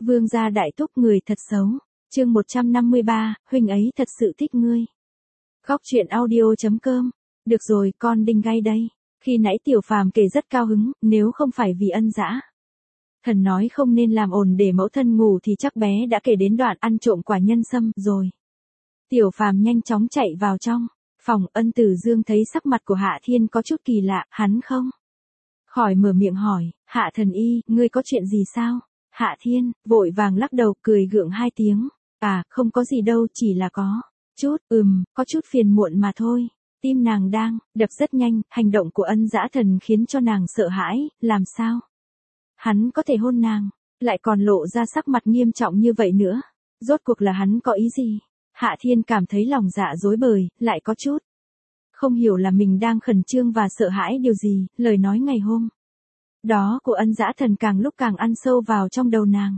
Vương gia đại thúc người thật xấu. Chương 153, huynh ấy thật sự thích ngươi. Góc truyện audio.com. Được rồi, con đinh gay đây. Khi nãy Tiểu Phàm kể rất cao hứng, nếu không phải vì Ân Dã Thần nói không nên làm ồn để mẫu thân ngủ thì chắc bé đã kể đến đoạn ăn trộm quả nhân sâm rồi. Tiểu Phàm nhanh chóng chạy vào trong phòng. Ân Tử Dương thấy sắc mặt của Hạ Thiên có chút kỳ lạ, hắn không khỏi mở miệng hỏi, Hạ Thần Y, ngươi có chuyện gì sao? Hạ Thiên vội vàng lắc đầu, cười gượng hai tiếng, không có gì đâu, chỉ là có chút phiền muộn mà thôi. Tim nàng đang đập rất nhanh, hành động của Ân Dã Thần khiến cho nàng sợ hãi, làm sao hắn có thể hôn nàng, lại còn lộ ra sắc mặt nghiêm trọng như vậy nữa. Rốt cuộc là hắn có ý gì? Hạ Thiên cảm thấy lòng dạ rối bời, lại có chút không hiểu là mình đang khẩn trương và sợ hãi điều gì. Lời nói ngày hôm đó của Ân Dã Thần càng lúc càng ăn sâu vào trong đầu nàng.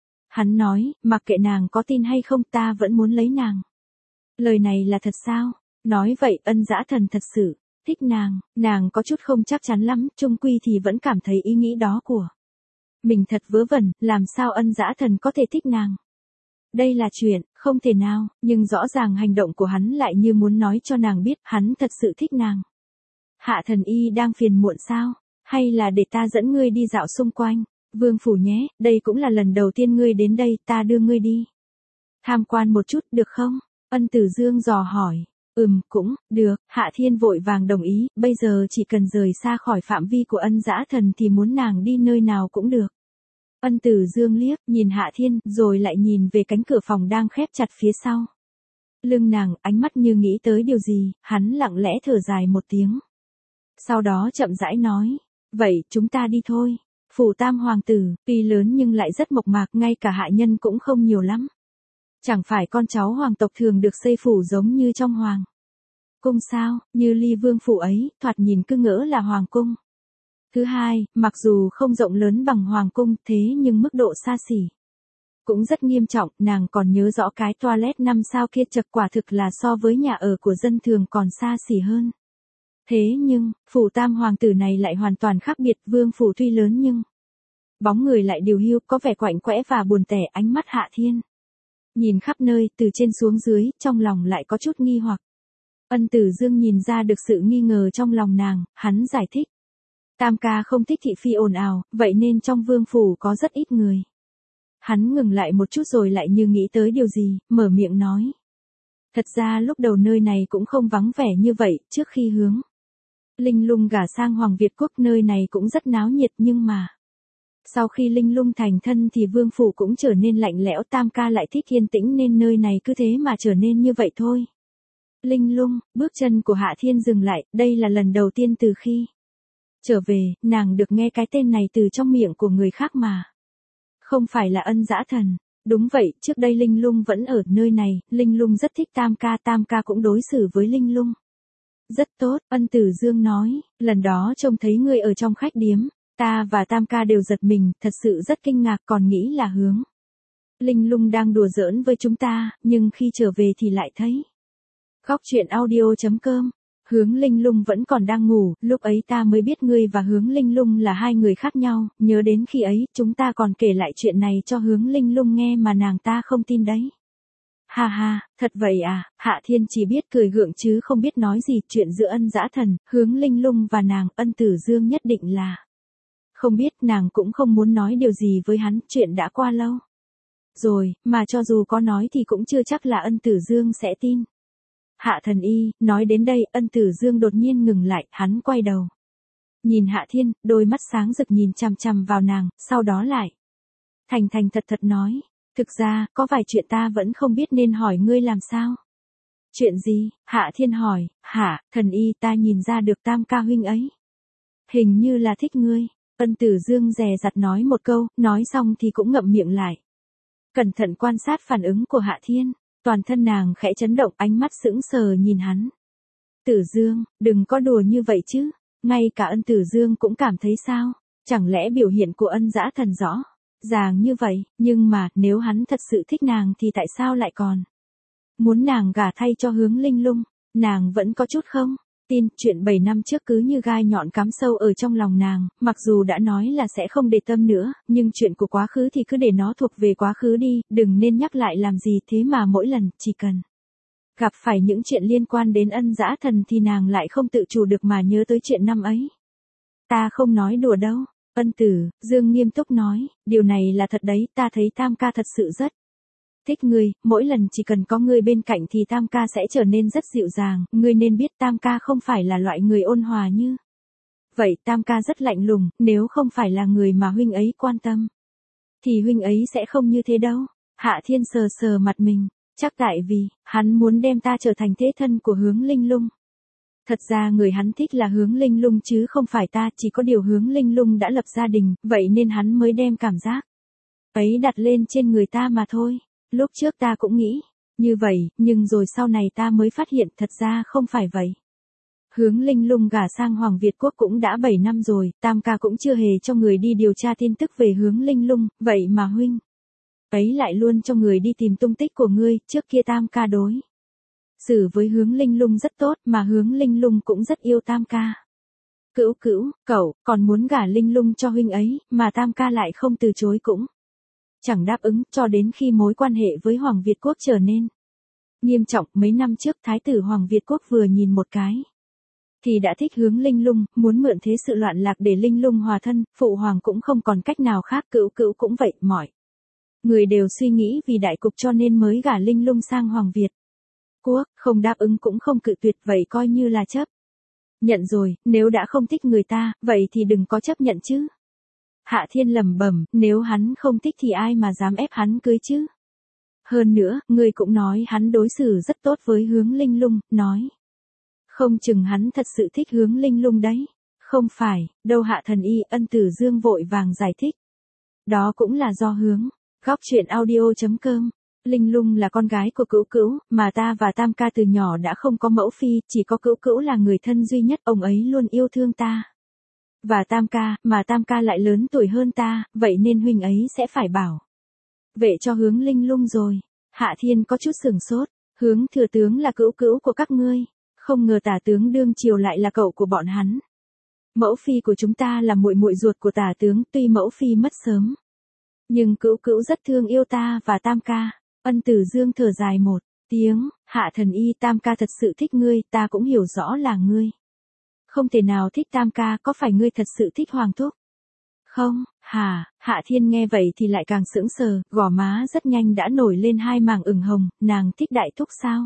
Hắn nói, mặc kệ nàng có tin hay không, ta vẫn muốn lấy nàng. Lời này là thật sao? Nói vậy Ân Dã Thần thật sự thích nàng có chút không chắc chắn lắm, chung quy thì vẫn cảm thấy ý nghĩ đó của mình thật vớ vẩn, làm sao Ân Dã Thần có thể thích nàng? Đây là chuyện không thể nào, nhưng rõ ràng hành động của hắn lại như muốn nói cho nàng biết hắn thật sự thích nàng. Hạ Thần Y đang phiền muộn sao? Hay là để ta dẫn ngươi đi dạo xung quanh vương phủ nhé, đây cũng là lần đầu tiên ngươi đến đây, ta đưa ngươi đi tham quan một chút, được không? Ân Tử Dương dò hỏi. Cũng được. Hạ Thiên vội vàng đồng ý, bây giờ chỉ cần rời xa khỏi phạm vi của Ân Dã Thần thì muốn nàng đi nơi nào cũng được. Ân Tử Dương liếc nhìn Hạ Thiên, rồi lại nhìn về cánh cửa phòng đang khép chặt phía sau lưng nàng, ánh mắt như nghĩ tới điều gì. Hắn lặng lẽ thở dài một tiếng, sau đó chậm rãi nói, vậy chúng ta đi thôi. Phủ Tam Hoàng tử tuy lớn nhưng lại rất mộc mạc, ngay cả hạ nhân cũng không nhiều lắm. Chẳng phải con cháu hoàng tộc thường được xây phủ giống như trong hoàng cung sao? Như Ly Vương phủ ấy, thoạt nhìn cứ ngỡ là hoàng cung. Thứ hai, mặc dù không rộng lớn bằng hoàng cung, thế nhưng mức độ xa xỉ cũng rất nghiêm trọng. Nàng còn nhớ rõ cái toilet 5 sao kia, chật, quả thực là so với nhà ở của dân thường còn xa xỉ hơn. Thế nhưng, phủ Tam Hoàng tử này lại hoàn toàn khác biệt. Vương phủ tuy lớn nhưng bóng người lại điều hiu, có vẻ quạnh quẽ và buồn tẻ. Ánh mắt Hạ Thiên nhìn khắp nơi, từ trên xuống dưới, trong lòng lại có chút nghi hoặc. Ân Tử Dương nhìn ra được sự nghi ngờ trong lòng nàng, hắn giải thích. Tam ca không thích thị phi ồn ào, vậy nên trong vương phủ có rất ít người. Hắn ngừng lại một chút rồi lại như nghĩ tới điều gì, mở miệng nói. Thật ra lúc đầu nơi này cũng không vắng vẻ như vậy, trước khi hướng Linh Lung gả sang Hoàng Việt Quốc nơi này cũng rất náo nhiệt, nhưng mà sau khi Linh Lung thành thân thì vương phủ cũng trở nên lạnh lẽo. Tam ca lại thích yên tĩnh nên nơi này cứ thế mà trở nên như vậy thôi. Linh Lung, bước chân của Hạ Thiên dừng lại, đây là lần đầu tiên từ khi trở về, nàng được nghe cái tên này từ trong miệng của người khác mà không phải là Ân Dã Thần. Đúng vậy, trước đây Linh Lung vẫn ở nơi này, Linh Lung rất thích Tam ca cũng đối xử với Linh Lung rất tốt. Ân Tử Dương nói, lần đó trông thấy ngươi ở trong khách điếm, ta và Tam ca đều giật mình, thật sự rất kinh ngạc, còn nghĩ là hướng Linh Lung đang đùa giỡn với chúng ta, nhưng khi trở về thì lại thấy. Góc truyện audio.com. Hướng Linh Lung vẫn còn đang ngủ, lúc ấy ta mới biết ngươi và Hướng Linh Lung là hai người khác nhau, nhớ đến khi ấy, chúng ta còn kể lại chuyện này cho Hướng Linh Lung nghe mà nàng ta không tin đấy. Ha ha, thật vậy à? Hạ Thiên chỉ biết cười gượng chứ không biết nói gì. Chuyện giữa Ân Dã Thần, Hướng Linh Lung và nàng, Ân Tử Dương nhất định là không biết, nàng cũng không muốn nói điều gì với hắn, chuyện đã qua lâu rồi, mà cho dù có nói thì cũng chưa chắc là Ân Tử Dương sẽ tin. Hạ Thần Y, nói đến đây, Ân Tử Dương đột nhiên ngừng lại, hắn quay đầu nhìn Hạ Thiên, đôi mắt sáng rực nhìn chằm chằm vào nàng, sau đó lại thành thật nói, thực ra, có vài chuyện ta vẫn không biết nên hỏi ngươi làm sao. Chuyện gì? Hạ Thiên hỏi. Hạ Thần Y, ta nhìn ra được Tam ca huynh ấy hình như là thích ngươi. Ân Tử Dương dè dặt nói một câu, nói xong thì cũng ngậm miệng lại. Cẩn thận quan sát phản ứng của Hạ Thiên, toàn thân nàng khẽ chấn động, ánh mắt sững sờ nhìn hắn. Tử Dương, đừng có đùa như vậy chứ, ngay cả Ân Tử Dương cũng cảm thấy sao, chẳng lẽ biểu hiện của Ân Dã Thần rõ ràng như vậy, nhưng mà, nếu hắn thật sự thích nàng thì tại sao lại còn muốn nàng gả thay cho Hướng Linh Lung, nàng vẫn có chút không Tin, chuyện 7 năm trước cứ như gai nhọn cắm sâu ở trong lòng nàng, mặc dù đã nói là sẽ không để tâm nữa, nhưng chuyện của quá khứ thì cứ để nó thuộc về quá khứ đi, đừng nên nhắc lại làm gì, thế mà mỗi lần, chỉ cần gặp phải những chuyện liên quan đến Ân Dã Thần thì nàng lại không tự chủ được mà nhớ tới chuyện năm ấy. Ta không nói đùa đâu, Ân Tử, Dương nghiêm túc nói, điều này là thật đấy, ta thấy Tam ca thật sự rất thích ngươi, mỗi lần chỉ cần có ngươi bên cạnh thì Tam ca sẽ trở nên rất dịu dàng, ngươi nên biết Tam ca không phải là loại người ôn hòa như vậy, Tam ca rất lạnh lùng, nếu không phải là người mà huynh ấy quan tâm thì huynh ấy sẽ không như thế đâu. Hạ Thiên sờ sờ mặt mình, chắc tại vì hắn muốn đem ta trở thành thế thân của Hướng Linh Lung. Thật ra người hắn thích là Hướng Linh Lung chứ không phải ta, chỉ có điều Hướng Linh Lung đã lập gia đình, vậy nên hắn mới đem cảm giác ấy đặt lên trên người ta mà thôi. Lúc trước ta cũng nghĩ như vậy, nhưng rồi sau này ta mới phát hiện thật ra không phải vậy. Hướng Linh Lung gả sang Hoàng Việt Quốc cũng đã 7 năm rồi, Tam ca cũng chưa hề cho người đi điều tra tin tức về Hướng Linh Lung, vậy mà huynh ấy lại luôn cho người đi tìm tung tích của ngươi, trước kia Tam ca đối xử với Hướng Linh Lung rất tốt, mà Hướng Linh Lung cũng rất yêu Tam ca. Cữu cữu, cậu còn muốn gả Linh Lung cho huynh ấy, mà Tam ca lại không từ chối cũng chẳng đáp ứng, cho đến khi mối quan hệ với Hoàng Việt Quốc trở nên nghiêm trọng. Mấy năm trước Thái tử Hoàng Việt Quốc vừa nhìn một cái thì đã thích Hướng Linh Lung, muốn mượn thế sự loạn lạc để Linh Lung hòa thân, phụ hoàng cũng không còn cách nào khác, cữu cữu cũng vậy, mọi người đều suy nghĩ vì đại cục cho nên mới gả Linh Lung sang Hoàng Việt Quốc, không đáp ứng cũng không cự tuyệt, vậy coi như là chấp nhận rồi, nếu đã không thích người ta, vậy thì đừng có chấp nhận chứ. Hạ Thiên lẩm bẩm, nếu hắn không thích thì ai mà dám ép hắn cưới chứ. Hơn nữa, ngươi cũng nói hắn đối xử rất tốt với Hướng Linh Lung, nói không chừng hắn thật sự thích Hướng Linh Lung đấy. Không phải, đâu Hạ Thần Y, Ân Tử Dương vội vàng giải thích. Đó cũng là do Hướng. Góc truyện audio.com. Linh Lung là con gái của cữu cữu, mà ta và Tam ca từ nhỏ đã không có mẫu phi, chỉ có cữu cữu là người thân duy nhất, ông ấy luôn yêu thương ta và Tam ca, mà Tam ca lại lớn tuổi hơn ta, vậy nên huynh ấy sẽ phải bảo vệ cho Hướng Linh Lung rồi. Hạ Thiên có chút sửng sốt, Hướng thừa tướng là cữu cữu của các ngươi, không ngờ tả tướng đương triều lại là cậu của bọn hắn. Mẫu phi của chúng ta là muội muội ruột của tả tướng, tuy mẫu phi mất sớm, nhưng cữu cữu rất thương yêu ta và Tam ca. Ân Tử Dương thở dài một tiếng, Hạ Thần Y, Tam ca thật sự thích ngươi, ta cũng hiểu rõ là ngươi không thể nào thích Tam ca, có phải ngươi thật sự thích Hoàng thúc? Không, hả? Hạ Thiên nghe vậy thì lại càng sững sờ, gò má rất nhanh đã nổi lên hai mảng ửng hồng, nàng thích đại thúc sao?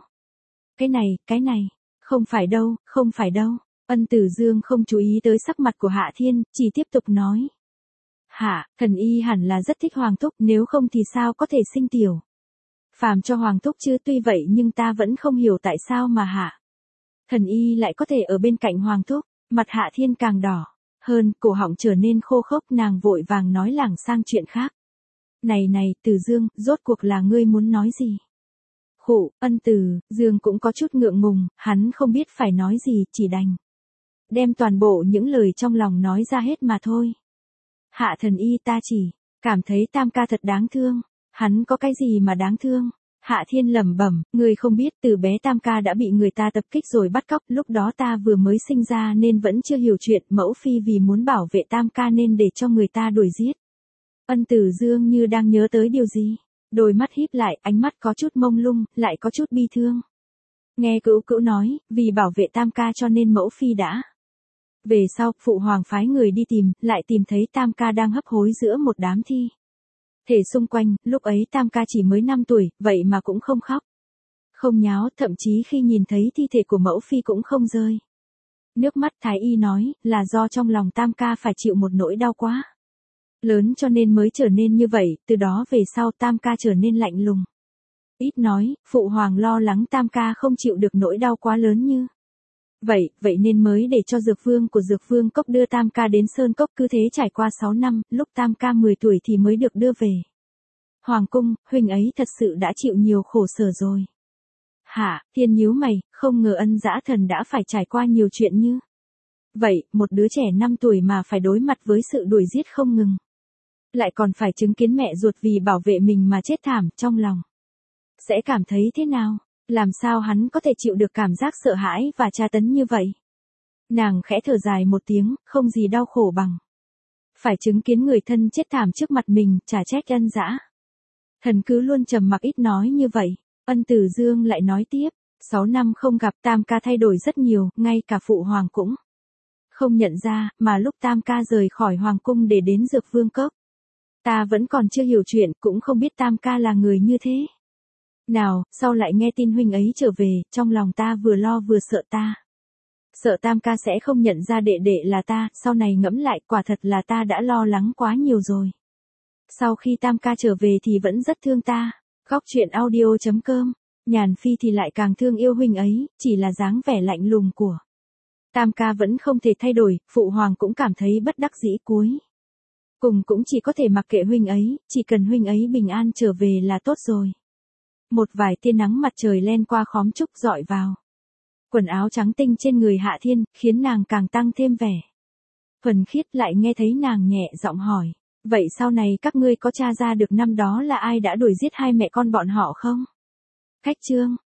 Cái này, không phải đâu, không phải đâu. Ân Tử Dương không chú ý tới sắc mặt của Hạ Thiên, chỉ tiếp tục nói. Hạ, Thần Y hẳn là rất thích Hoàng thúc, nếu không thì sao có thể sinh tiểu phàm cho Hoàng thúc chứ, tuy vậy nhưng ta vẫn không hiểu tại sao mà Hạ Thần Y lại có thể ở bên cạnh Hoàng thúc. Mặt Hạ Thiên càng đỏ hơn, cổ họng trở nên khô khốc, nàng vội vàng nói lảng sang chuyện khác. Này, Tử Dương, rốt cuộc là ngươi muốn nói gì? Khụ, Ân Tử Dương cũng có chút ngượng ngùng, hắn không biết phải nói gì, chỉ đành đem toàn bộ những lời trong lòng nói ra hết mà thôi. Hạ Thần Y, ta chỉ cảm thấy Tam ca thật đáng thương. Hắn có cái gì mà đáng thương? Hạ Thiên lẩm bẩm, ngươi không biết từ bé Tam ca đã bị người ta tập kích rồi bắt cóc, lúc đó ta vừa mới sinh ra nên vẫn chưa hiểu chuyện, mẫu phi vì muốn bảo vệ Tam ca nên để cho người ta đuổi giết. Ân Tử Dương như đang nhớ tới điều gì, đôi mắt híp lại, ánh mắt có chút mông lung, lại có chút bi thương. Nghe cữu cữu nói, vì bảo vệ Tam ca cho nên mẫu phi đã về sau, phụ hoàng phái người đi tìm, lại tìm thấy Tam ca đang hấp hối giữa một đám thi thể xung quanh, lúc ấy Tam ca chỉ mới 5 tuổi, vậy mà cũng không khóc, không nháo, thậm chí khi nhìn thấy thi thể của mẫu phi cũng không rơi nước mắt. Thái y nói, là do trong lòng Tam ca phải chịu một nỗi đau quá lớn cho nên mới trở nên như vậy, từ đó về sau Tam ca trở nên lạnh lùng, ít nói, phụ hoàng lo lắng Tam ca không chịu được nỗi đau quá lớn như vậy nên mới để cho Dược Vương của Dược Vương Cốc đưa Tam ca đến Sơn Cốc, cứ thế trải qua 6 năm, lúc Tam ca 10 tuổi thì mới được đưa về Hoàng cung. Huynh ấy thật sự đã chịu nhiều khổ sở rồi. Hả? Thiên nhíu mày, không ngờ Ân Dã Thần đã phải trải qua nhiều chuyện như vậy, một đứa trẻ 5 tuổi mà phải đối mặt với sự đuổi giết không ngừng, lại còn phải chứng kiến mẹ ruột vì bảo vệ mình mà chết thảm, trong lòng sẽ cảm thấy thế nào? Làm sao hắn có thể chịu được cảm giác sợ hãi và tra tấn như vậy? Nàng khẽ thở dài một tiếng, không gì đau khổ bằng phải chứng kiến người thân chết thảm trước mặt mình, chả trách Ân dã. Thần cứ luôn trầm mặc ít nói như vậy. Ân Tử Dương lại nói tiếp, 6 năm không gặp Tam ca thay đổi rất nhiều, ngay cả phụ hoàng cũng không nhận ra, mà lúc Tam ca rời khỏi hoàng cung để đến Dược Vương Cốc. Ta vẫn còn chưa hiểu chuyện, cũng không biết Tam ca là người như thế nào, sau lại nghe tin huynh ấy trở về, trong lòng ta vừa lo vừa sợ ta. Sợ Tam ca sẽ không nhận ra đệ đệ là ta, sau này ngẫm lại quả thật là ta đã lo lắng quá nhiều rồi. Sau khi Tam ca trở về thì vẫn rất thương ta. Góc truyện audio.com, Nhàn Phi thì lại càng thương yêu huynh ấy, chỉ là dáng vẻ lạnh lùng của Tam ca vẫn không thể thay đổi, phụ hoàng cũng cảm thấy bất đắc dĩ cuối cùng cũng chỉ có thể mặc kệ huynh ấy, chỉ cần huynh ấy bình an trở về là tốt rồi. Một vài tia nắng mặt trời len qua khóm trúc rọi vào quần áo trắng tinh trên người Hạ Thiên, khiến nàng càng tăng thêm vẻ thuần khiết. Lại nghe thấy nàng nhẹ giọng hỏi, vậy sau này các ngươi có tra ra được năm đó là ai đã đuổi giết hai mẹ con bọn họ không? Khách chương